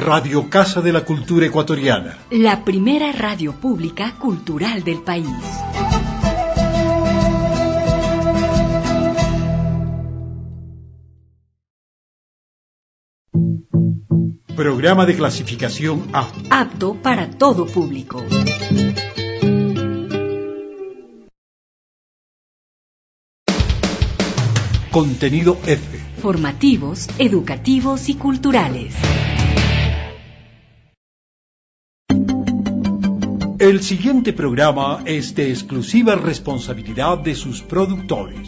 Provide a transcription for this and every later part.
Radio Casa de la Cultura Ecuatoriana. La primera radio pública cultural del país. Programa de clasificación A. Apto para todo público. Contenido F. Formativos, educativos y culturales. El siguiente programa es de exclusiva responsabilidad de sus productores.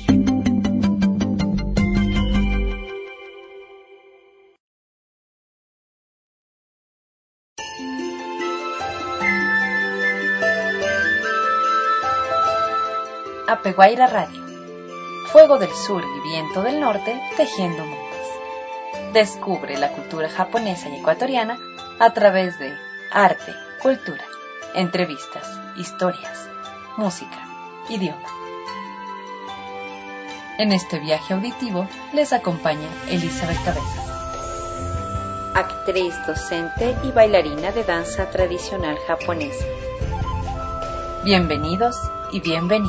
Apeguaira Radio. Fuego del sur y viento del norte tejiendo mundos. Descubre la cultura japonesa y ecuatoriana a través de arte, cultura, entrevistas, historias, música, idioma. En este viaje auditivo les acompaña Elizabeth Cabezas, actriz, docente y bailarina de danza tradicional japonesa. Bienvenidos y bienvenidas.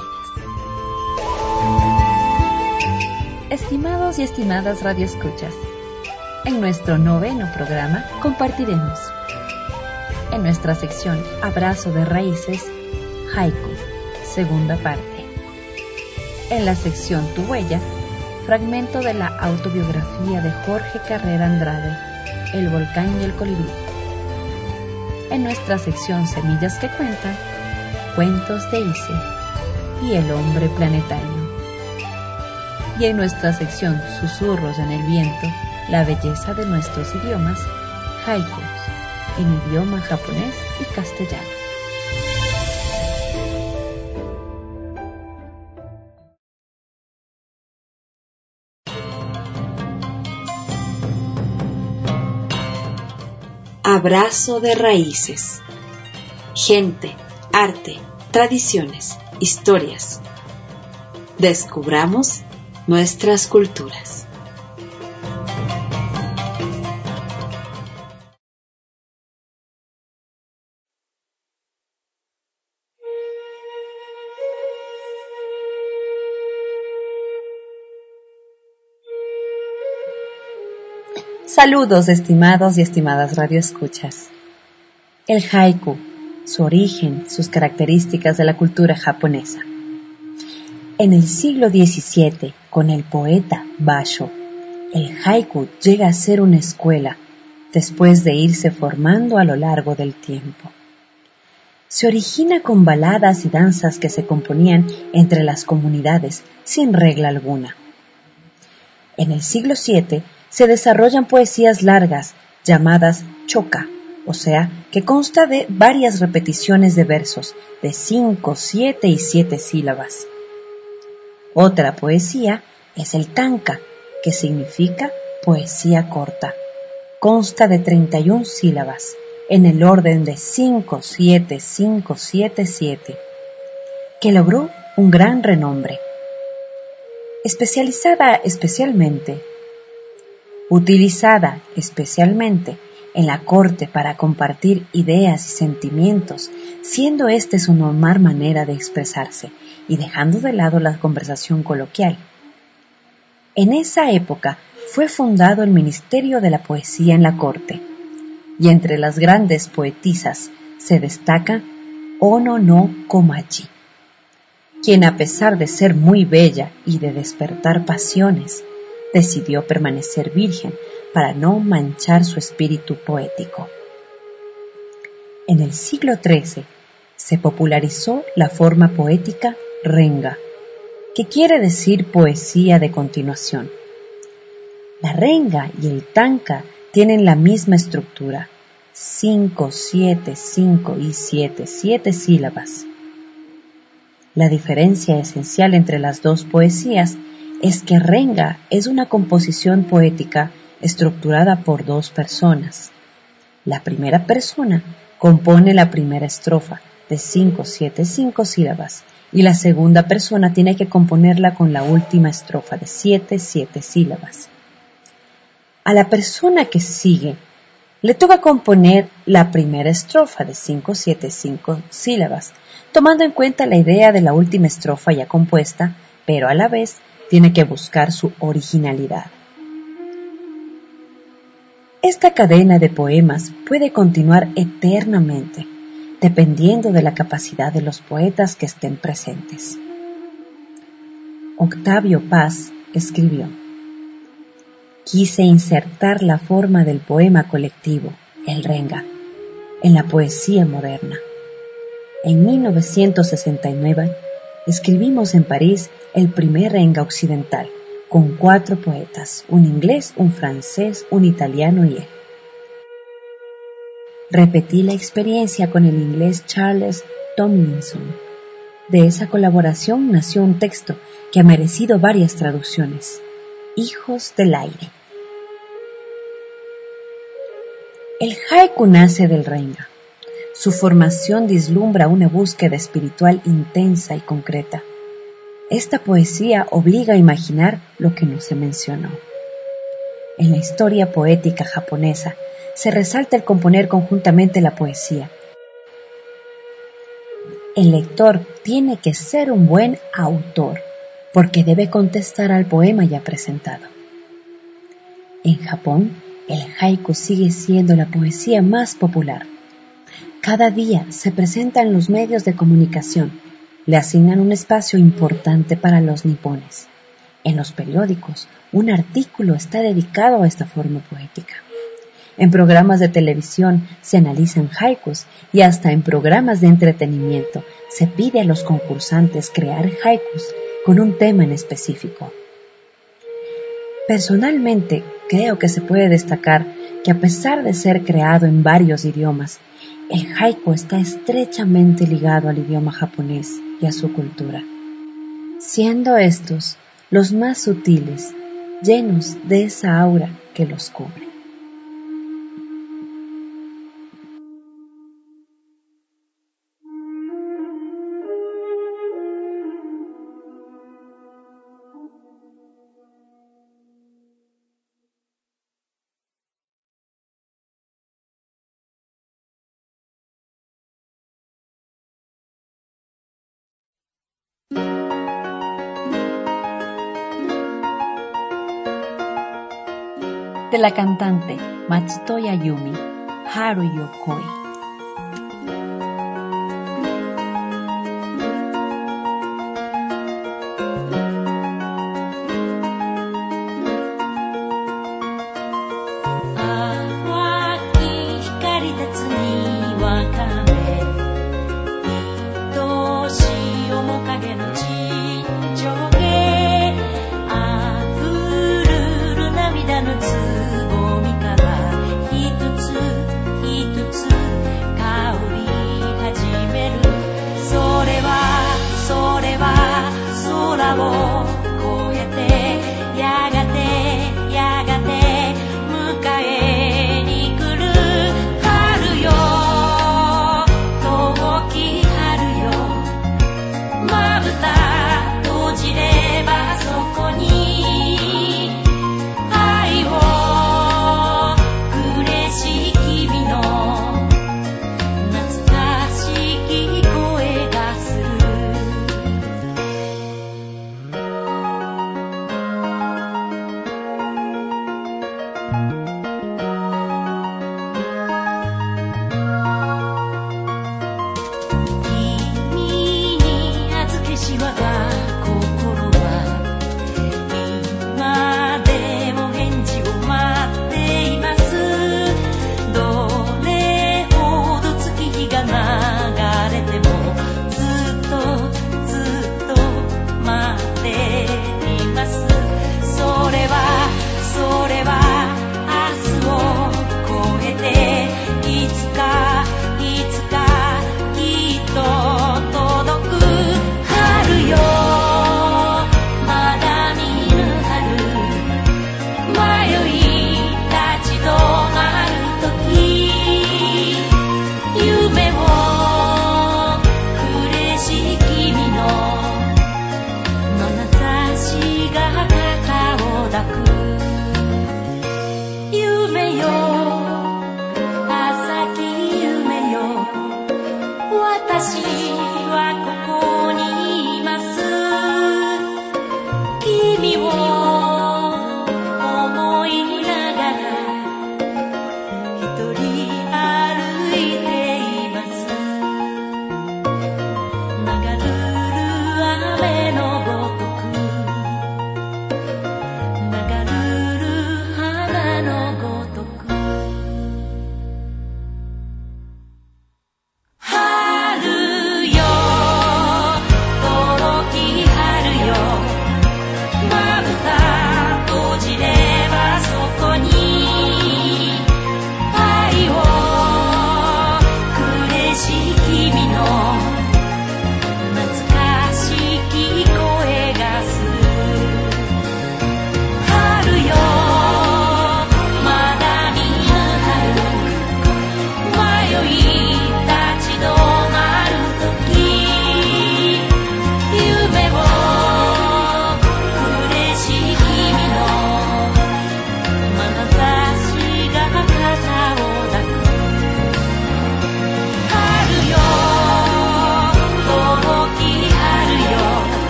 Estimados y estimadas radioescuchas, en nuestro 9º programa compartiremos en nuestra sección Abrazo de Raíces, Haiku, segunda parte. En la sección Tu Huella, fragmento de la autobiografía de Jorge Carrera Andrade, El volcán y el colibrí. En nuestra sección Semillas que cuentan, Cuentos de Ise y El hombre planetario. Y en nuestra sección Susurros en el viento, la belleza de nuestros idiomas, haikus, en idioma japonés y castellano. Abrazo de raíces. Gente, arte, tradiciones, historias. Descubramos nuestras culturas. Saludos, estimados y estimadas radioescuchas. El haiku, su origen, sus características de la cultura japonesa. En el siglo XVII, con el poeta Basho, el haiku llega a ser una escuela, después de irse formando a lo largo del tiempo. Se origina con baladas y danzas que se componían entre las comunidades, sin regla alguna. En el siglo VII se desarrollan poesías largas, llamadas choka, o sea, que consta de varias repeticiones de versos, de 5, 7 y 7 sílabas. Otra poesía es el tanka, que significa poesía corta. Consta de 31 sílabas, en el orden de 5, 7, 5, 7, 7, que logró un gran renombre. Utilizada especialmente en la corte para compartir ideas y sentimientos, siendo este su normal manera de expresarse y dejando de lado la conversación coloquial. En esa época fue fundado el Ministerio de la Poesía en la corte, y entre las grandes poetisas se destaca Ono no Komachi, quien a pesar de ser muy bella y de despertar pasiones, decidió permanecer virgen para no manchar su espíritu poético. En el siglo XIII se popularizó la forma poética renga, que quiere decir poesía de continuación. La renga y el tanka tienen la misma estructura, 5, 7, 5 y 7, 7 sílabas. La diferencia esencial entre las dos poesías es que renga es una composición poética estructurada por dos personas. La primera persona compone la primera estrofa de 5, 7, 5 sílabas y la segunda persona tiene que componerla con la última estrofa de 7, 7 sílabas. A la persona que sigue Le toca componer la primera estrofa de 5-7-5 sílabas, tomando en cuenta la idea de la última estrofa ya compuesta, pero a la vez tiene que buscar su originalidad. Esta cadena de poemas puede continuar eternamente, dependiendo de la capacidad de los poetas que estén presentes. Octavio Paz escribió: quise insertar la forma del poema colectivo, el renga, en la poesía moderna. En 1969 escribimos en París el primer renga occidental, con 4 poetas, un inglés, un francés, un italiano y él. Repetí la experiencia con el inglés Charles Tomlinson. De esa colaboración nació un texto que ha merecido varias traducciones: Hijos del aire. El haiku nace del renga. Su formación vislumbra una búsqueda espiritual intensa y concreta. Esta poesía obliga a imaginar lo que no se mencionó. En la historia poética japonesa se resalta el componer conjuntamente la poesía. El lector tiene que ser un buen autor, porque debe contestar al poema ya presentado. En Japón, el haiku sigue siendo la poesía más popular. Cada día se presenta en los medios de comunicación, le asignan un espacio importante para los nipones. En los periódicos, un artículo está dedicado a esta forma poética. En programas de televisión se analizan haikus y hasta en programas de entretenimiento se pide a los concursantes crear haikus con un tema en específico. Personalmente, creo que se puede destacar que a pesar de ser creado en varios idiomas, el haiku está estrechamente ligado al idioma japonés y a su cultura, siendo estos los más sutiles, llenos de esa aura que los cubre. De la cantante Matsutoya Yumi, Haru Yokoi.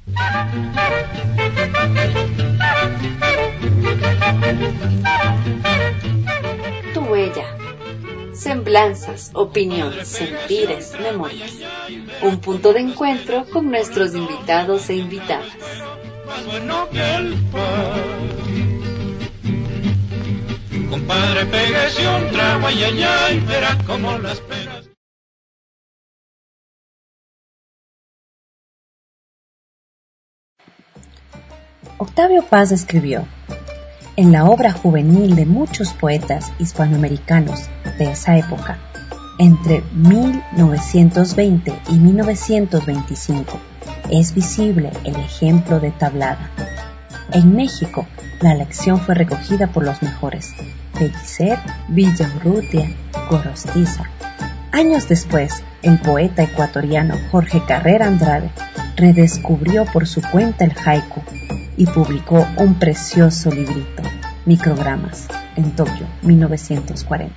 Tu huella. Semblanzas, opiniones, sentires, memorias. Un punto de encuentro con nuestros invitados e invitadas. Más bueno que el pan. Compadre, pégase un trago, ay, ay, ay, verá cómo las esperas. Octavio Paz escribió, en la obra juvenil de muchos poetas hispanoamericanos de esa época, entre 1920 y 1925, es visible el ejemplo de tablada. En México, la lección fue recogida por los mejores, Pellicer, Villaurrutia, Gorostiza. Años después, el poeta ecuatoriano Jorge Carrera Andrade redescubrió por su cuenta el haiku y publicó un precioso librito, Microgramas, en Tokio, 1940.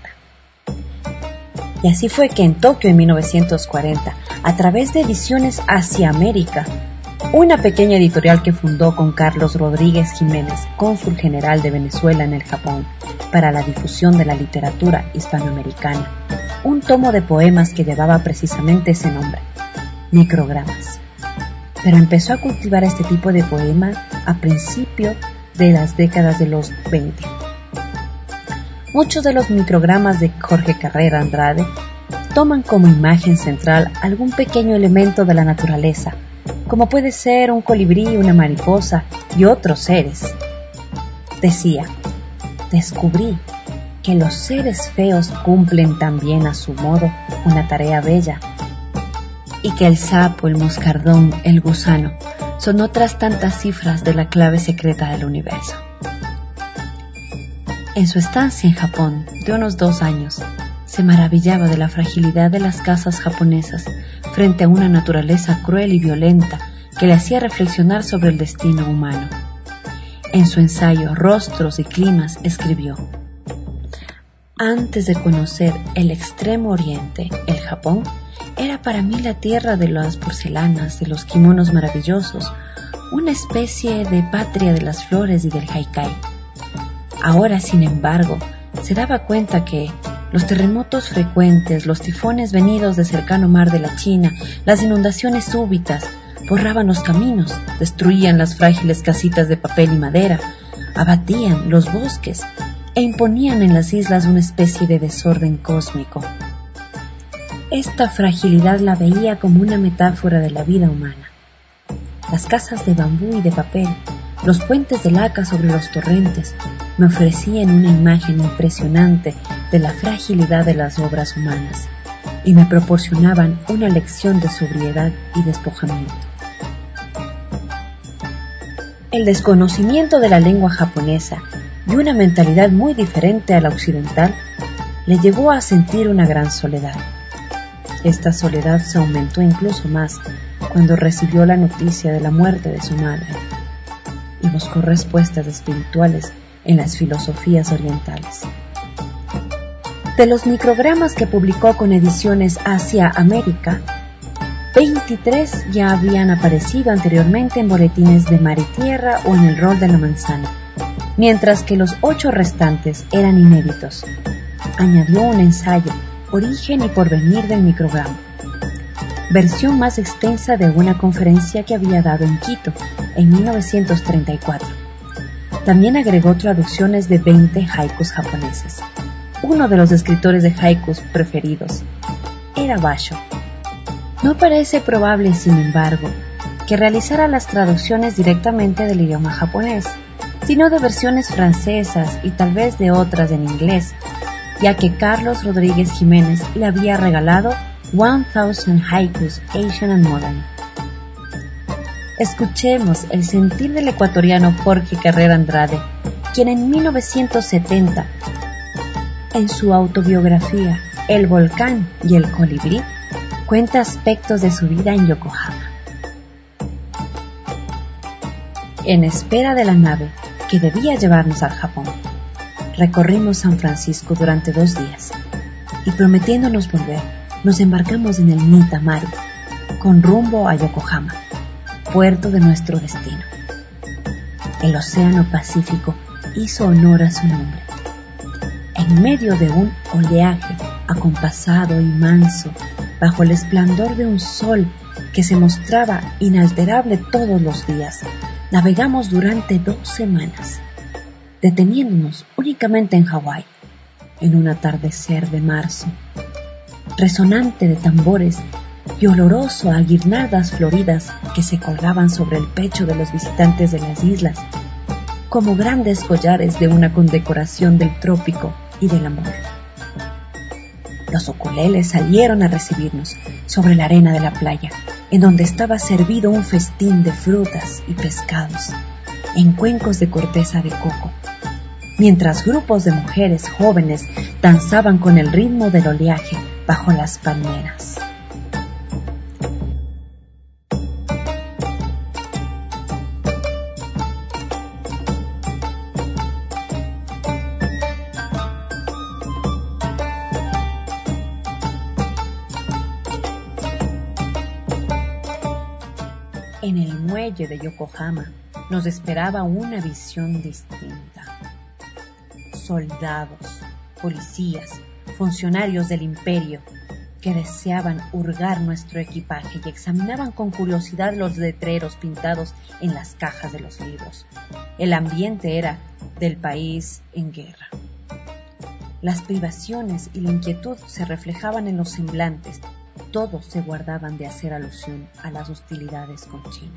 Y así fue que en Tokio, en 1940, a través de Ediciones Hacia América, una pequeña editorial que fundó con Carlos Rodríguez Jiménez, cónsul general de Venezuela en el Japón, para la difusión de la literatura hispanoamericana, un tomo de poemas que llevaba precisamente ese nombre, Microgramas. Pero empezó a cultivar este tipo de poema a principio de las décadas de los 20. Muchos de los microgramas de Jorge Carrera Andrade toman como imagen central algún pequeño elemento de la naturaleza, como puede ser un colibrí, una mariposa y otros seres. Decía, descubrí que los seres feos cumplen también a su modo una tarea bella, y que el sapo, el moscardón, el gusano son otras tantas cifras de la clave secreta del universo. En su estancia en Japón, de unos 2 años, se maravillaba de la fragilidad de las casas japonesas frente a una naturaleza cruel y violenta que le hacía reflexionar sobre el destino humano. En su ensayo Rostros y Climas escribió: antes de conocer el extremo oriente, el Japón, era para mí la tierra de las porcelanas, de los kimonos maravillosos, una especie de patria de las flores y del haikai. Ahora, sin embargo, se daba cuenta que los terremotos frecuentes, los tifones venidos de cercano mar de la China, las inundaciones súbitas, borraban los caminos, destruían las frágiles casitas de papel y madera, abatían los bosques e imponían en las islas una especie de desorden cósmico. Esta fragilidad la veía como una metáfora de la vida humana. Las casas de bambú y de papel, los puentes de laca sobre los torrentes, me ofrecían una imagen impresionante de la fragilidad de las obras humanas y me proporcionaban una lección de sobriedad y despojamiento. El desconocimiento de la lengua japonesa y una mentalidad muy diferente a la occidental le llevó a sentir una gran soledad. Esta soledad se aumentó incluso más cuando recibió la noticia de la muerte de su madre y buscó respuestas espirituales en las filosofías orientales. De los microgramas que publicó con Ediciones Hacia América, 23 ya habían aparecido anteriormente en boletines de Mar y Tierra o en el Rol de la Manzana, mientras que los 8 restantes eran inéditos. Añadió un ensayo, Origen y porvenir del micrograma, versión más extensa de una conferencia que había dado en Quito en 1934. También agregó traducciones de 20 haikus japoneses. Uno de los escritores de haikus preferidos era Basho. No parece probable, sin embargo, que realizara las traducciones directamente del idioma japonés, sino de versiones francesas y tal vez de otras en inglés, ya que Carlos Rodríguez Jiménez le había regalado 1000 Haikus Asian and Modern. Escuchemos el sentir del ecuatoriano Jorge Carrera Andrade, quien en 1970, en su autobiografía El volcán y el colibrí, cuenta aspectos de su vida en Yokohama. En espera de la nave que debía llevarnos al Japón, recorrimos San Francisco durante 2 días y prometiéndonos volver, nos embarcamos en el Nita Maru con rumbo a Yokohama. puerto de nuestro destino. El Océano Pacífico hizo honor a su nombre. En medio de un oleaje acompasado y manso, bajo el esplendor de un sol que se mostraba inalterable todos los días, navegamos durante 2 semanas, deteniéndonos únicamente en Hawái, en un atardecer de marzo, resonante de tambores y oloroso a guirnaldas floridas que se colgaban sobre el pecho de los visitantes de las islas, como grandes collares de una condecoración del trópico y del amor. Los ukuleles salieron a recibirnos sobre la arena de la playa, en donde estaba servido un festín de frutas y pescados, en cuencos de corteza de coco, mientras grupos de mujeres jóvenes danzaban con el ritmo del oleaje bajo las palmeras. En el muelle de Yokohama nos esperaba una visión distinta. Soldados, policías, funcionarios del imperio que deseaban hurgar nuestro equipaje y examinaban con curiosidad los letreros pintados en las cajas de los libros. El ambiente era del país en guerra. Las privaciones y la inquietud se reflejaban en los semblantes. Todos se guardaban de hacer alusión a las hostilidades con China.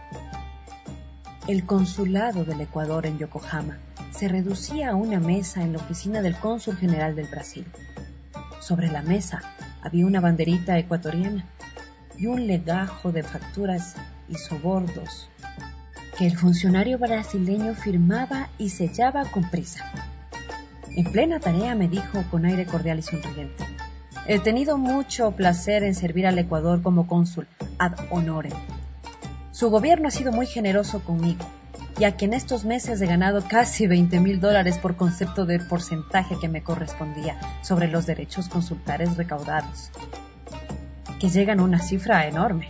El consulado del Ecuador en Yokohama se reducía a una mesa en la oficina del cónsul general del Brasil. Sobre la mesa había una banderita ecuatoriana y un legajo de facturas y sobornos que el funcionario brasileño firmaba y sellaba con prisa. En plena tarea me dijo con aire cordial y sonriente: he tenido mucho placer en servir al Ecuador como cónsul ad honorem. Su gobierno ha sido muy generoso conmigo, ya que en estos meses he ganado casi $20,000 por concepto del porcentaje que me correspondía sobre los derechos consulares recaudados, que llegan a una cifra enorme.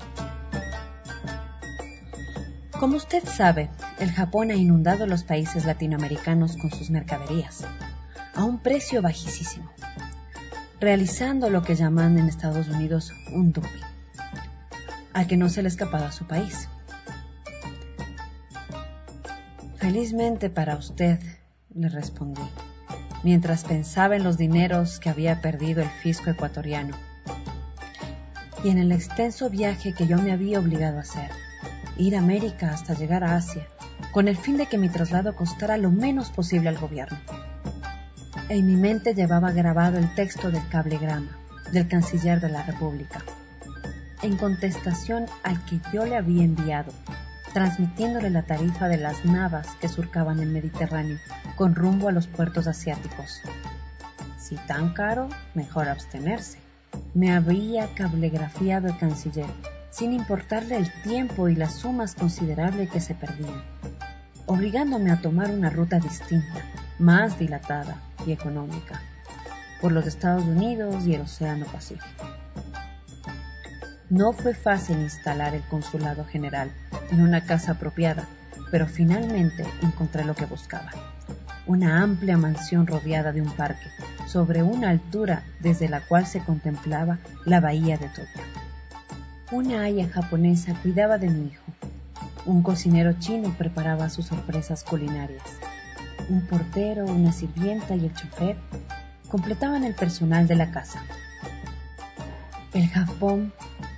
Como usted sabe, el Japón ha inundado los países latinoamericanos con sus mercaderías, a un precio bajísimo, realizando lo que llaman en Estados Unidos un dumping, al que no se le escapaba a su país. Felizmente para usted, le respondí, mientras pensaba en los dineros que había perdido el fisco ecuatoriano y en el extenso viaje que yo me había obligado a hacer, ir a América hasta llegar a Asia, con el fin de que mi traslado costara lo menos posible al gobierno. En mi mente llevaba grabado el texto del cablegrama del canciller de la República, en contestación al que yo le había enviado, transmitiéndole la tarifa de las navas que surcaban el Mediterráneo con rumbo a los puertos asiáticos. Si tan caro, mejor abstenerse. Me había cablegrafiado el canciller, sin importarle el tiempo y las sumas considerables que se perdían, obligándome a tomar una ruta distinta, más dilatada y económica, por los Estados Unidos y el Océano Pacífico. No fue fácil instalar el consulado general en una casa apropiada, pero finalmente encontré lo que buscaba: una amplia mansión rodeada de un parque, sobre una altura desde la cual se contemplaba la bahía de Tokio. Una aya japonesa cuidaba de mi hijo, un cocinero chino preparaba sus sorpresas culinarias, un portero, una sirvienta y el chofer completaban el personal de la casa. El Japón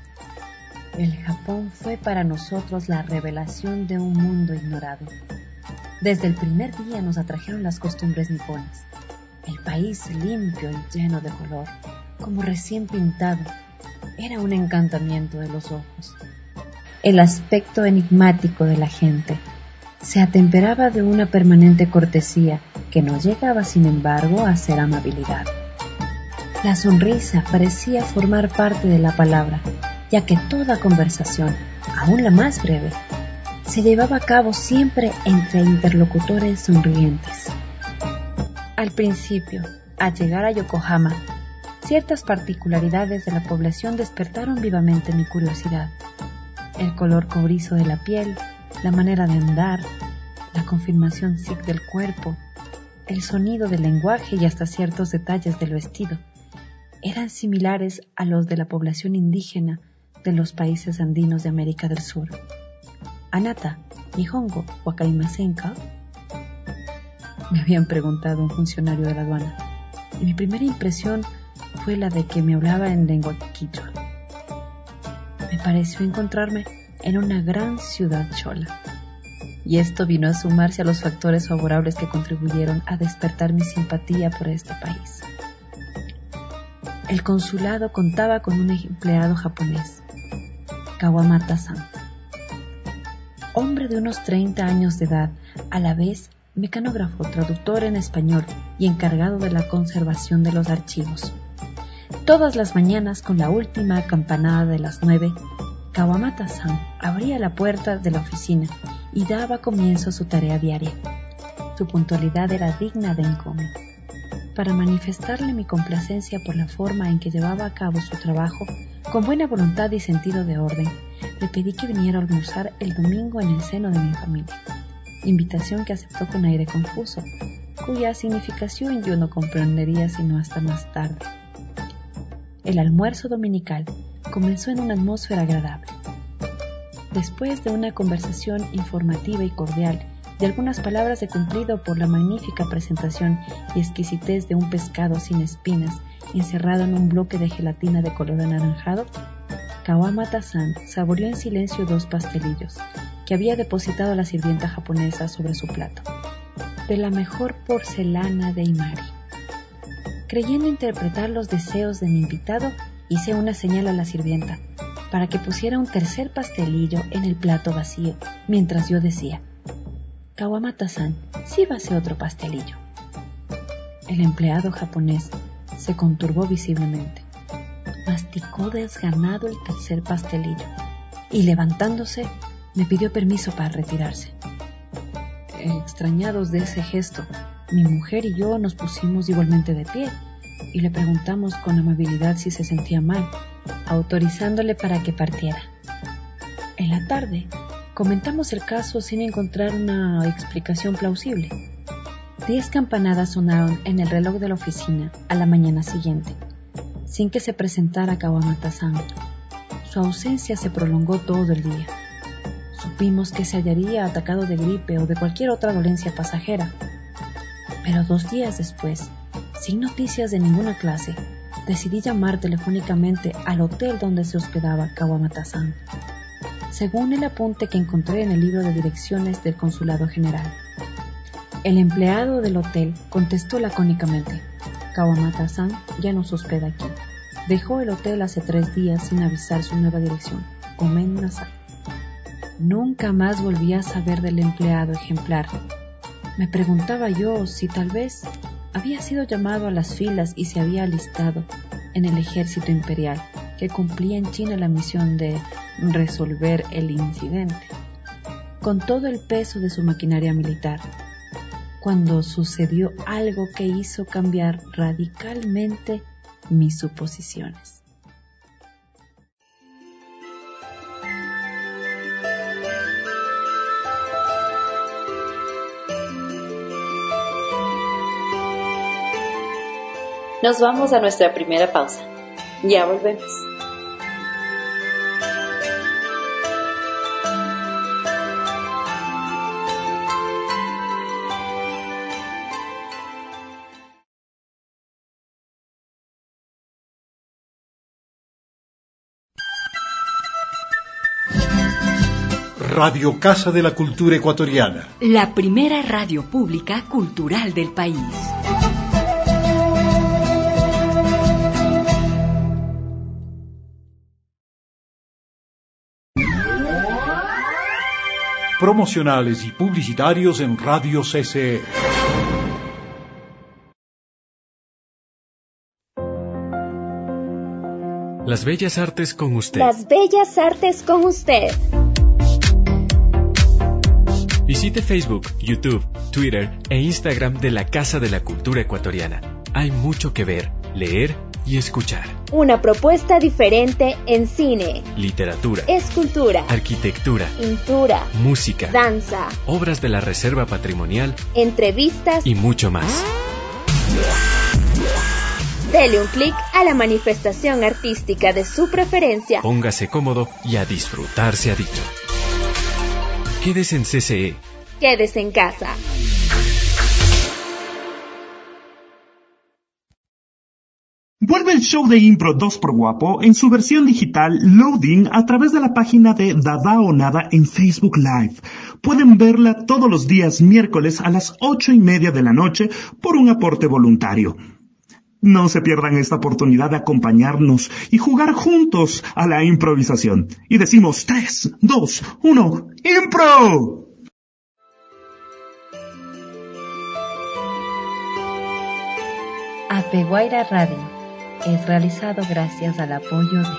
fue para nosotros la revelación de un mundo ignorado. Desde el primer día nos atrajeron las costumbres niponas. El país limpio y lleno de color, como recién pintado, era un encantamiento de los ojos. El aspecto enigmático de la gente se atemperaba de una permanente cortesía que no llegaba, sin embargo, a ser amabilidad. La sonrisa parecía formar parte de la palabra, ya que toda conversación, aun la más breve, se llevaba a cabo siempre entre interlocutores sonrientes. Al principio, al llegar a Yokohama, ciertas particularidades de la población despertaron vivamente mi curiosidad. el color cobrizo de la piel, la manera de andar, la confirmación sikh del cuerpo, el sonido del lenguaje y hasta ciertos detalles del vestido eran similares a los de la población indígena de los países andinos de América del Sur. Anata, Nihongo, Wakaimasenka, me habían preguntado un funcionario de la aduana, y mi primera impresión fue la de que me hablaba en lengua quichua. Me pareció encontrarme en una gran ciudad chola, y esto vino a sumarse a los factores favorables que contribuyeron a despertar mi simpatía por este país. El consulado contaba con un empleado japonés, Kawamata-san, hombre de unos 30 años de edad, a la vez mecanógrafo, traductor en español y encargado de la conservación de los archivos. Todas las mañanas, con la última campanada de las 9, Kawamata-san abría la puerta de la oficina y daba comienzo a su tarea diaria. Su puntualidad era digna de encomio. Para manifestarle mi complacencia por la forma en que llevaba a cabo su trabajo, con buena voluntad y sentido de orden, le pedí que viniera a almorzar el domingo en el seno de mi familia, invitación que aceptó con aire confuso, cuya significación yo no comprendería sino hasta más tarde. El almuerzo dominical comenzó en una atmósfera agradable. Después de una conversación informativa y cordial, de algunas palabras de cumplido por la magnífica presentación y exquisitez de un pescado sin espinas encerrado en un bloque de gelatina de color anaranjado, Kawamata-san saboreó en silencio 2 pastelillos que había depositado la sirvienta japonesa sobre su plato, de la mejor porcelana de Imari. Creyendo interpretar los deseos de mi invitado, hice una señal a la sirvienta para que pusiera un tercer pastelillo en el plato vacío, mientras yo decía: Kawamata-san, sírvase otro pastelillo. El empleado japonés se conturbó visiblemente, masticó desganado el tercer pastelillo y, levantándose, me pidió permiso para retirarse. Extrañados de ese gesto, mi mujer y yo nos pusimos igualmente de pie y le preguntamos con amabilidad si se sentía mal, autorizándole para que partiera. En la tarde, comentamos el caso sin encontrar una explicación plausible. 10 campanadas sonaron en el reloj de la oficina a la mañana siguiente, sin que se presentara Kawamata-san. Su ausencia se prolongó todo el día. Supimos que se hallaría atacado de gripe o de cualquier otra dolencia pasajera. Pero 2 días después, sin noticias de ninguna clase, decidí llamar telefónicamente al hotel donde se hospedaba Kawamata-san, según el apunte que encontré en el libro de direcciones del Consulado General. El empleado del hotel contestó lacónicamente: Kawamata-san ya no se hospeda aquí. Dejó el hotel hace 3 días sin avisar su nueva dirección. Gomen nasai. Nunca más volví a saber del empleado ejemplar. Me preguntaba yo si tal vez había sido llamado a las filas y se había alistado en el ejército imperial, que cumplía en China la misión de resolver el incidente, con todo el peso de su maquinaria militar, cuando sucedió algo que hizo cambiar radicalmente mis suposiciones. Nos vamos a nuestra primera pausa. Ya volvemos. Radio Casa de la Cultura Ecuatoriana. La primera radio pública cultural del país. Promocionales y publicitarios en Radio CCE. Las Bellas Artes con usted. Las Bellas Artes con usted. Visite Facebook, YouTube, Twitter e Instagram de la Casa de la Cultura Ecuatoriana. Hay mucho que ver, leer y escuchar. Una propuesta diferente en cine, Literatura, escultura, arquitectura, pintura, música, danza, obras de la Reserva Patrimonial entrevistas. y mucho más. Dele un clic a la manifestación artística de su preferencia. Póngase cómodo y a disfrutar se ha dicho. Quédese en CCE. Quédese en casa. Vuelve el show de impro 2x en su versión digital Loading a través de la página de Dada o Nada en Facebook Live. Pueden verla todos los días miércoles a las 8:30 de la noche por un aporte voluntario. No se pierdan esta oportunidad de acompañarnos y jugar juntos a la improvisación. Y decimos 3, 2, 1, ¡impro! Apeguaira Radio es realizado gracias al apoyo de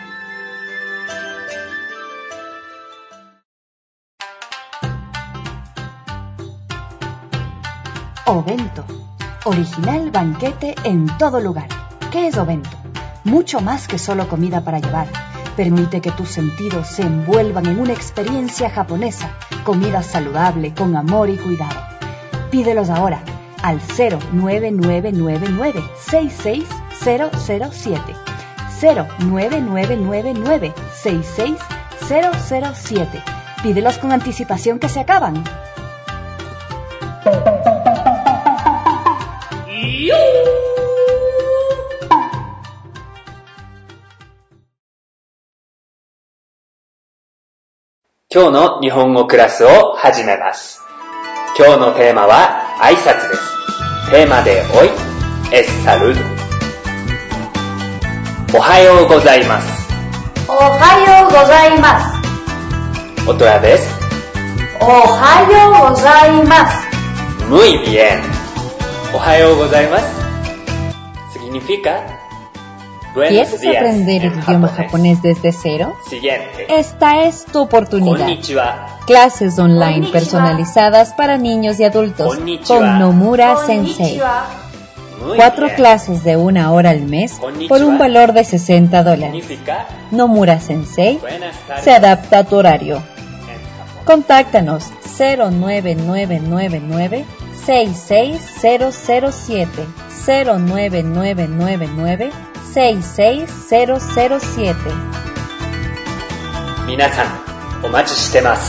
Ovento. Original banquete en todo lugar. ¿Qué es Ovento? Mucho más que solo comida para llevar. Permite que tus sentidos se envuelvan en una experiencia japonesa. Comida saludable, con amor y cuidado. Pídelos ahora al 09999-66007. 09999-66007. Pídelos con anticipación que se acaban. Kyou no Nihongoクラスを始めます。今日のテーマは挨拶です。テーマでhoy es salud。おはようございます。 おはようございます。 otra vez。 おはようございます。 Muy bien。おはようございます。significa ¿Quieres aprender el idioma japonés desde cero? Siguiente. Esta es tu oportunidad. Konnichiwa. Clases online personalizadas para niños y adultos con Nomura Sensei. 4 clases de 1 hora al mes por un valor de $60. Nomura Sensei se adapta a tu horario. Contáctanos 09999-66007 09999-66007. 皆さん、お待ちしてます。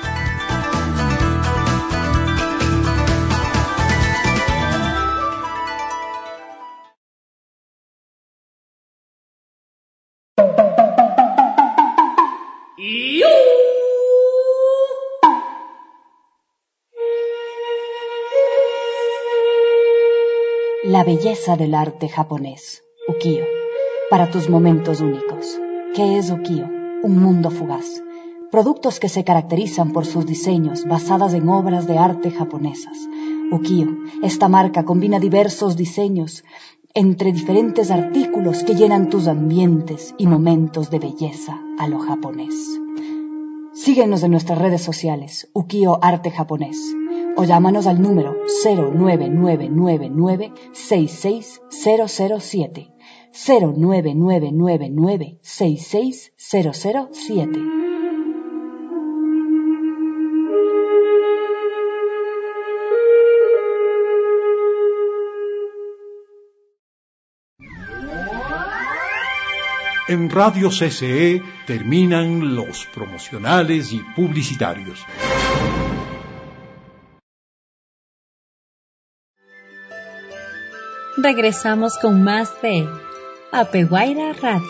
La belleza del arte japonés. Ukiyo. Para tus momentos únicos. ¿Qué es Ukiyo? Un mundo fugaz. Productos que se caracterizan por sus diseños basadas en obras de arte japonesas. Ukiyo. Esta marca combina diversos diseños entre diferentes artículos que llenan tus ambientes y momentos de belleza a lo japonés. Síguenos en nuestras redes sociales, Ukiyo Arte Japonés, o llámanos al número 09999-66007. 09999-66007. En Radio CCE terminan los promocionales y publicitarios. Regresamos con más de Apeguaira Radio.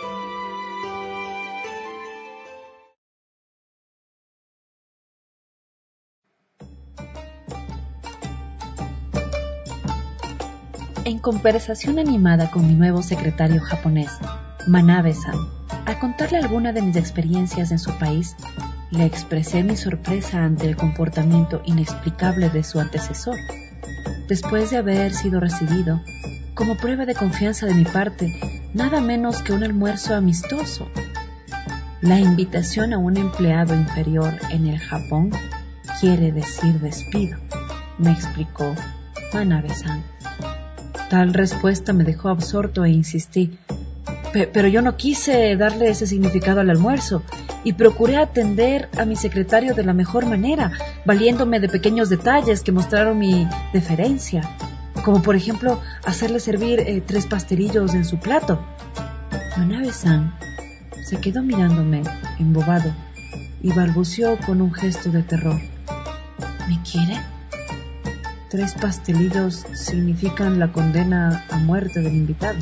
En conversación animada con mi nuevo secretario japonés, Manabe-san, al contarle alguna de mis experiencias en su país, le expresé mi sorpresa ante el comportamiento inexplicable de su antecesor. Después de haber sido recibido, como prueba de confianza de mi parte, nada menos que un almuerzo amistoso. La invitación a un empleado inferior en el Japón quiere decir despido, me explicó Manabe-san. Tal respuesta me dejó absorto e insistí. Pero yo no quise darle ese significado al almuerzo y procuré atender a mi secretario de la mejor manera, valiéndome de pequeños detalles que mostraron mi deferencia, como por ejemplo hacerle servir 3 pastelillos en su plato. Manabe-san se quedó mirándome, embobado, y balbuceó con un gesto de terror. ¿Me quiere? 3 pastelillos significan la condena a muerte del invitado.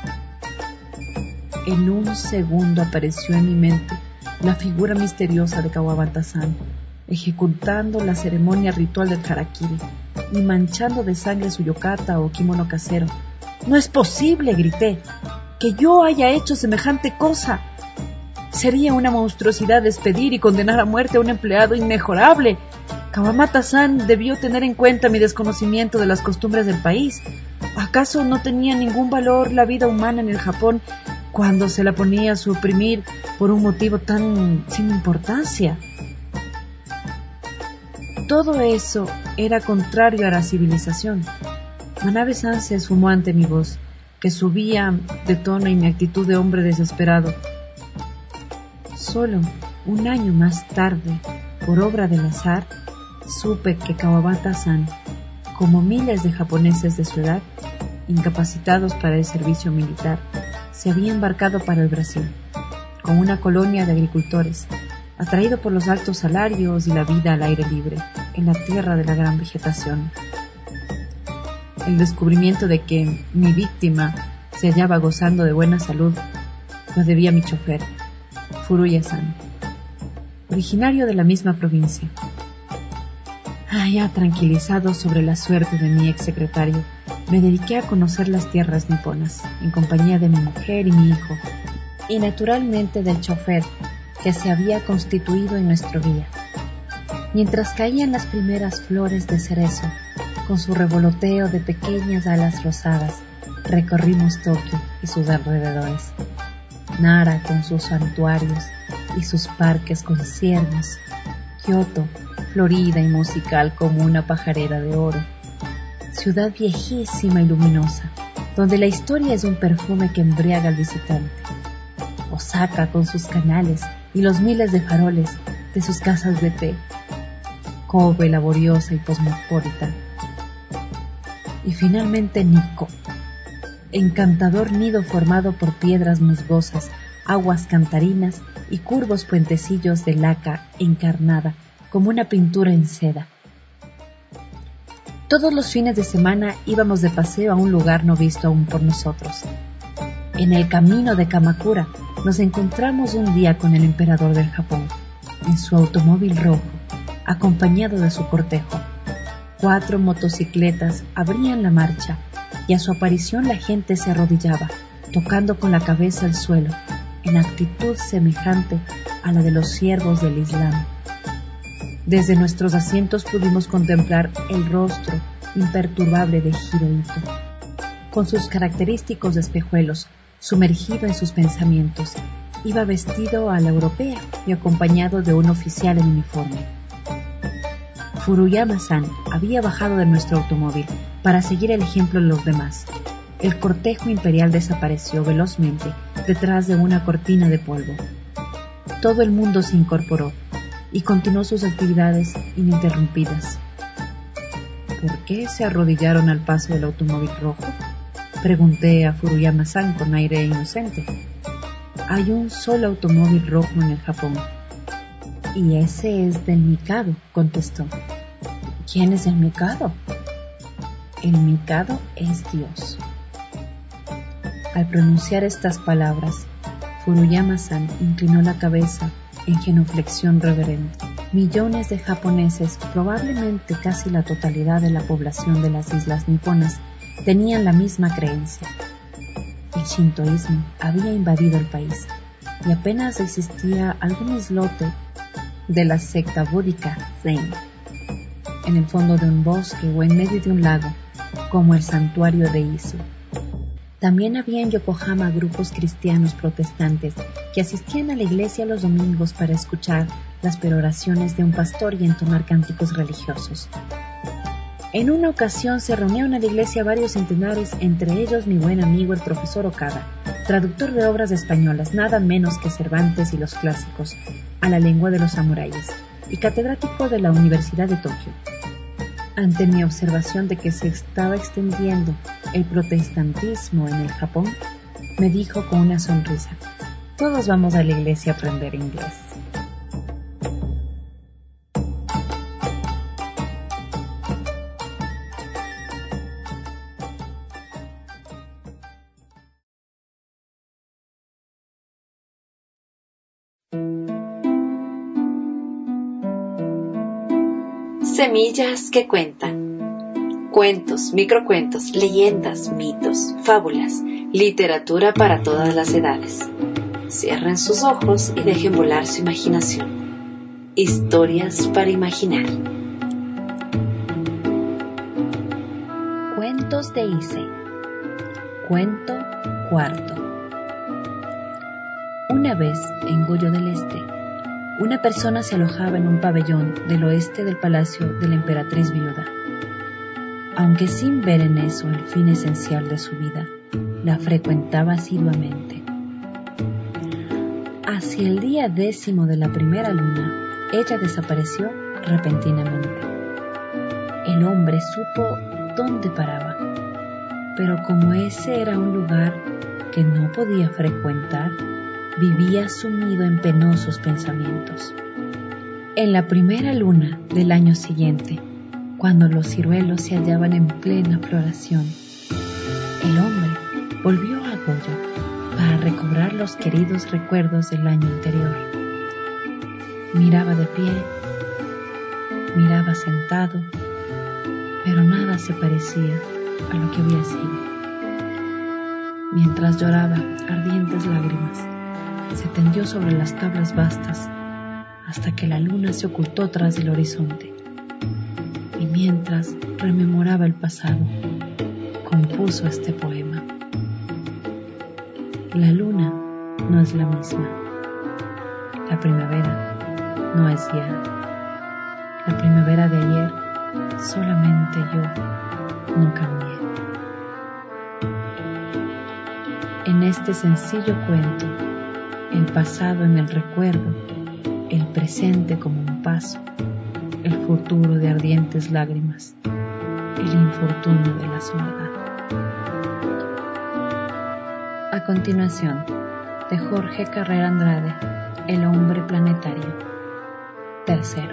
En un segundo apareció en mi mente la figura misteriosa de Kawabata-san, ejecutando la ceremonia ritual del harakiri y manchando de sangre su yokata o kimono casero. «¡No es posible!», grité, «que yo haya hecho semejante cosa. Sería una monstruosidad despedir y condenar a muerte a un empleado inmejorable. Kawabata-san debió tener en cuenta mi desconocimiento de las costumbres del país. ¿Acaso no tenía ningún valor la vida humana en el Japón cuando se la ponía a suprimir por un motivo tan sin importancia? Todo eso era contrario a la civilización». Manabe-san se esfumó ante mi voz, que subía de tono y mi actitud de hombre desesperado. Solo un año más tarde, por obra del azar, supe que Kawabata-san, como miles de japoneses de su edad, incapacitados para el servicio militar, se había embarcado para el Brasil, con una colonia de agricultores, atraído por los altos salarios y la vida al aire libre, en la tierra de la gran vegetación. El descubrimiento de que mi víctima se hallaba gozando de buena salud lo debía a mi chofer, Furuya-san, originario de la misma provincia. Ya tranquilizado sobre la suerte de mi exsecretario, me dediqué a conocer las tierras niponas, en compañía de mi mujer y mi hijo, y naturalmente del chofer, que se había constituido en nuestro guía. Mientras caían las primeras flores de cerezo, con su revoloteo de pequeñas alas rosadas, recorrimos Tokio y sus alrededores. Nara con sus santuarios y sus parques con ciervos, Kioto, florida y musical como una pajarera de oro, ciudad viejísima y luminosa, donde la historia es un perfume que embriaga al visitante, Osaka con sus canales y los miles de faroles de sus casas de té, Kobe laboriosa y cosmopolita, y finalmente Nikko, encantador nido formado por piedras musgosas, aguas cantarinas y curvos puentecillos de laca encarnada como una pintura en seda. Todos los fines de semana íbamos de paseo a un lugar no visto aún por nosotros. En el camino de Kamakura nos encontramos un día con el emperador del Japón, en su automóvil rojo, acompañado de su cortejo. 4 motocicletas abrían la marcha y a su aparición la gente se arrodillaba, tocando con la cabeza el suelo, en actitud semejante a la de los siervos del Islam. Desde nuestros asientos pudimos contemplar el rostro imperturbable de Hirohito, con sus característicos espejuelos, sumergido en sus pensamientos. Iba vestido a la europea y acompañado de un oficial en uniforme. Furuyama-san había bajado de nuestro automóvil para seguir el ejemplo de los demás. El cortejo imperial desapareció velozmente detrás de una cortina de polvo. Todo el mundo se incorporó y continuó sus actividades ininterrumpidas. ¿Por qué se arrodillaron al paso del automóvil rojo?, pregunté a Furuyama-san con aire inocente. Hay un solo automóvil rojo en el Japón, y ese es del Mikado, contestó. ¿Quién es el Mikado? El Mikado es Dios. Al pronunciar estas palabras, Furuyama-san inclinó la cabeza en genuflexión reverente. Millones de japoneses, probablemente casi la totalidad de la población de las islas niponas, tenían la misma creencia. El shintoísmo había invadido el país y apenas existía algún islote de la secta búdica Zen en el fondo de un bosque o en medio de un lago, como el santuario de Izu. También había en Yokohama grupos cristianos protestantes que asistían a la iglesia los domingos para escuchar las peroraciones de un pastor y entonar cánticos religiosos. En una ocasión se reunieron en la iglesia varios centenares, entre ellos mi buen amigo el profesor Okada, traductor de obras españolas, nada menos que Cervantes y los clásicos, a la lengua de los samuráis, y catedrático de la Universidad de Tokio. Ante mi observación de que se estaba extendiendo el protestantismo en el Japón, me dijo con una sonrisa: todos vamos a la iglesia a aprender inglés. Semillas que cuentan. Cuentos, microcuentos, leyendas, mitos, fábulas, literatura para todas las edades. Cierren sus ojos y dejen volar su imaginación. Historias para imaginar. Cuentos de Ise. Cuento cuarto. Una vez, en Goyo del Este, una persona se alojaba en un pabellón del oeste del palacio de la emperatriz viuda. Aunque sin ver en eso el fin esencial de su vida, la frecuentaba asiduamente. Hacia el día 10 de la primera luna, ella desapareció repentinamente. El hombre supo dónde paraba, pero como ese era un lugar que no podía frecuentar, vivía sumido en penosos pensamientos. En la primera luna del año siguiente, cuando los ciruelos se hallaban en plena floración, el hombre volvió a Goyo para recobrar los queridos recuerdos del año anterior. Miraba de pie, miraba sentado, pero nada se parecía a lo que había sido. Mientras lloraba ardientes lágrimas, se tendió sobre las tablas vastas hasta que la luna se ocultó tras el horizonte. Y mientras rememoraba el pasado, compuso este poema. La luna no es la misma. La primavera no es ya. La primavera de ayer solamente yo no cambié. En este sencillo cuento, el pasado en el recuerdo, el presente como un paso, el futuro de ardientes lágrimas, el infortunio de la soledad. A continuación, de Jorge Carrera Andrade, El hombre planetario. Tercero.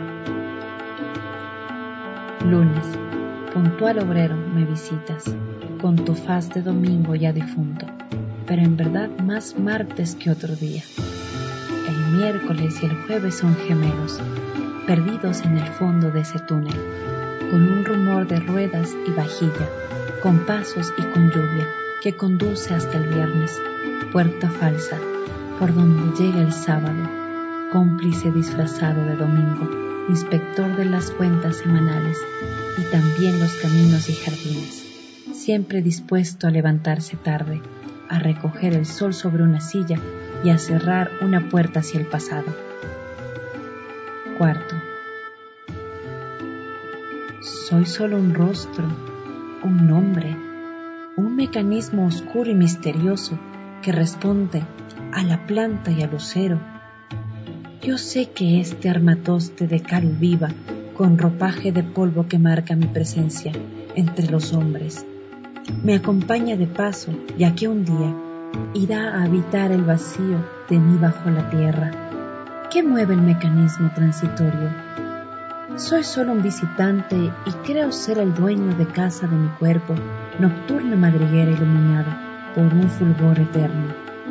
Lunes, puntual obrero, me visitas, con tu faz de domingo ya difunto, pero en verdad más martes que otro día. El miércoles y el jueves son gemelos, perdidos en el fondo de ese túnel, con un rumor de ruedas y vajilla, con pasos y con lluvia, que conduce hasta el viernes, puerta falsa, por donde llega el sábado, cómplice disfrazado de domingo, inspector de las cuentas semanales y también los caminos y jardines, siempre dispuesto a levantarse tarde, a recoger el sol sobre una silla y a cerrar una puerta hacia el pasado. Cuarto. Soy solo un rostro, un nombre, un mecanismo oscuro y misterioso que responde a la planta y al lucero. Yo sé que este armatoste de cal viva, con ropaje de polvo que marca mi presencia entre los hombres, me acompaña de paso, ya que un día irá a habitar el vacío de mí bajo la tierra. ¿Qué mueve el mecanismo transitorio? Soy solo un visitante y creo ser el dueño de casa de mi cuerpo, nocturna madriguera iluminada por un fulgor eterno.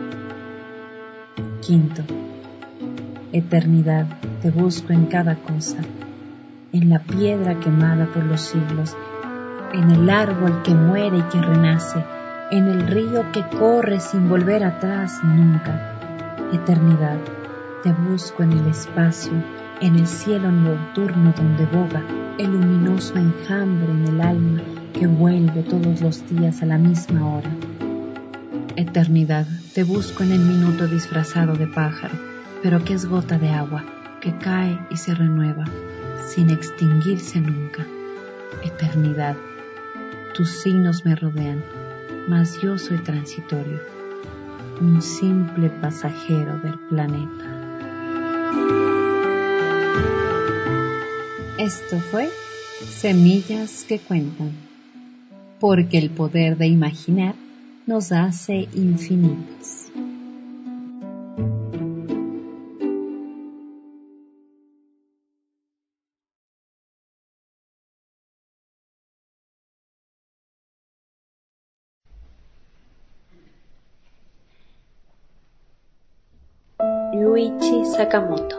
Quinto. Eternidad, te busco en cada cosa, en la piedra quemada por los siglos, en el árbol que muere y que renace, en el río que corre sin volver atrás nunca. Eternidad, te busco en el espacio, en el cielo nocturno donde boga el luminoso enjambre en el alma que vuelve todos los días a la misma hora. Eternidad, te busco en el minuto disfrazado de pájaro, pero que es gota de agua, que cae y se renueva, sin extinguirse nunca. Eternidad, tus signos me rodean, mas yo soy transitorio, un simple pasajero del planeta. Esto fue Semillas que Cuentan, porque el poder de imaginar nos hace infinitos. Yuichi Sakamoto.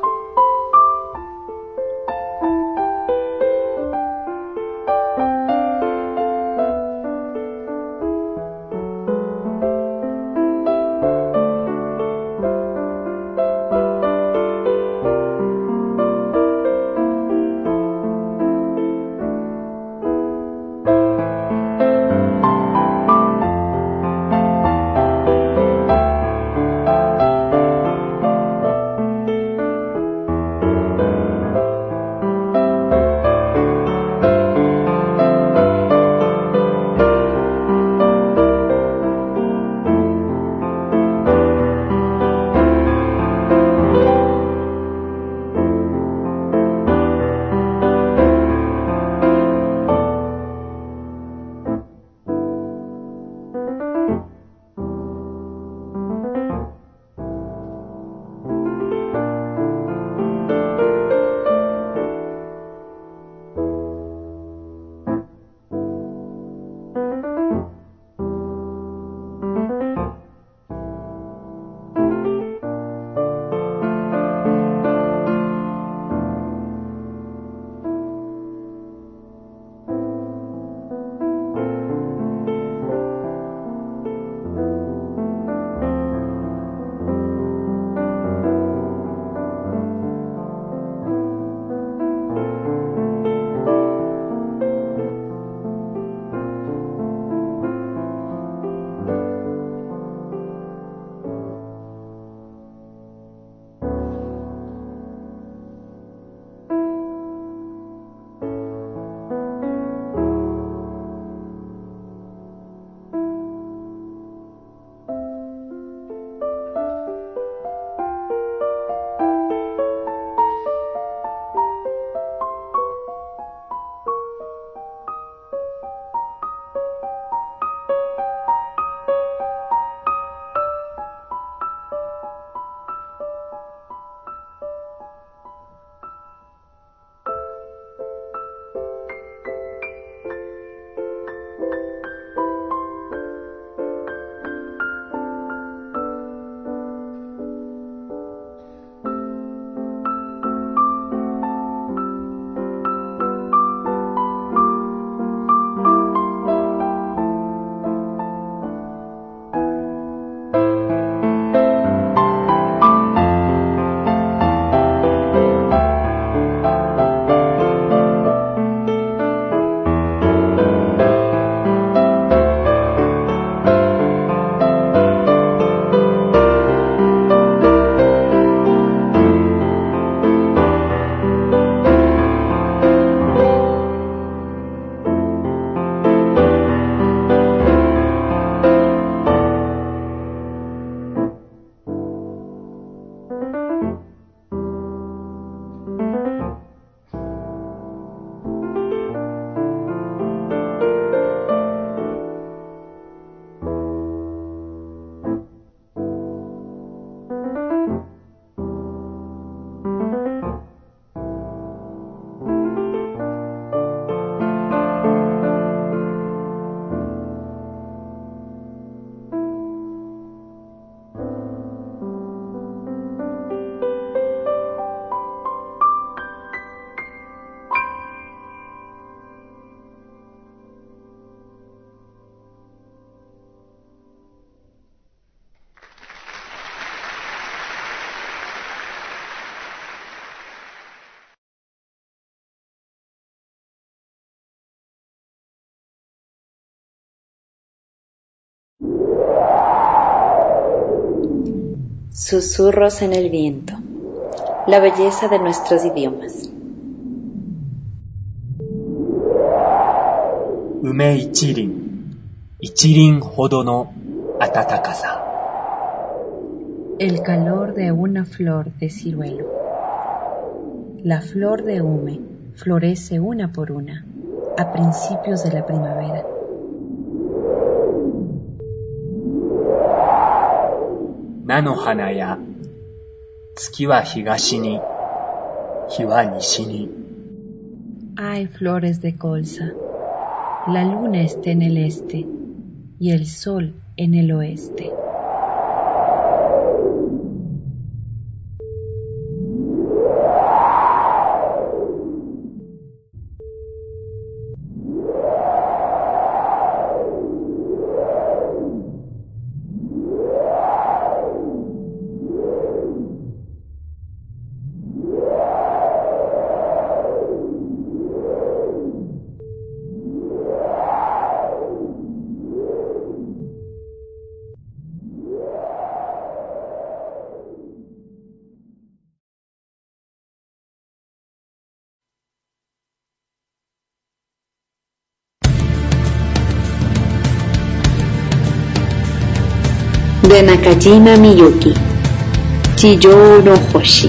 Susurros en el viento. La belleza de nuestros idiomas. 梅一輪、一輪ほどの暖かさ。 El calor de una flor de ciruelo. La flor de Ume florece una por una a principios de la primavera. 菜の花や月は東に、日は西に。 Hay flores de colza. La luna está en el este y el sol en el oeste. De Nakajima Miyuki, Chiyou no Hoshi.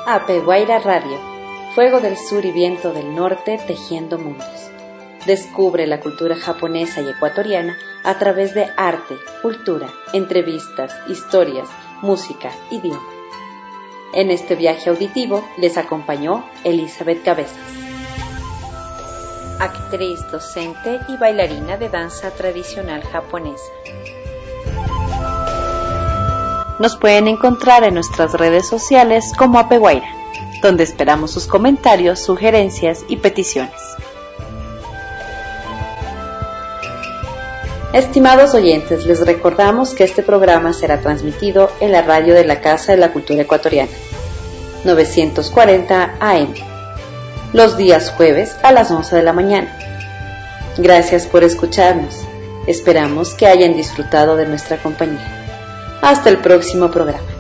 Apeguaira Radio, fuego del sur y viento del norte tejiendo mundos. Descubre la cultura japonesa y ecuatoriana a través de arte, cultura, entrevistas, historias, música, idioma. En este viaje auditivo les acompañó Elizabeth Cabezas, actriz, docente y bailarina de danza tradicional japonesa. Nos pueden encontrar en nuestras redes sociales como Apeguaira, donde esperamos sus comentarios, sugerencias y peticiones. Estimados oyentes, les recordamos que este programa será transmitido en la radio de la Casa de la Cultura Ecuatoriana, 940 AM, los días jueves a las 11 de la mañana. Gracias por escucharnos. Esperamos que hayan disfrutado de nuestra compañía. Hasta el próximo programa.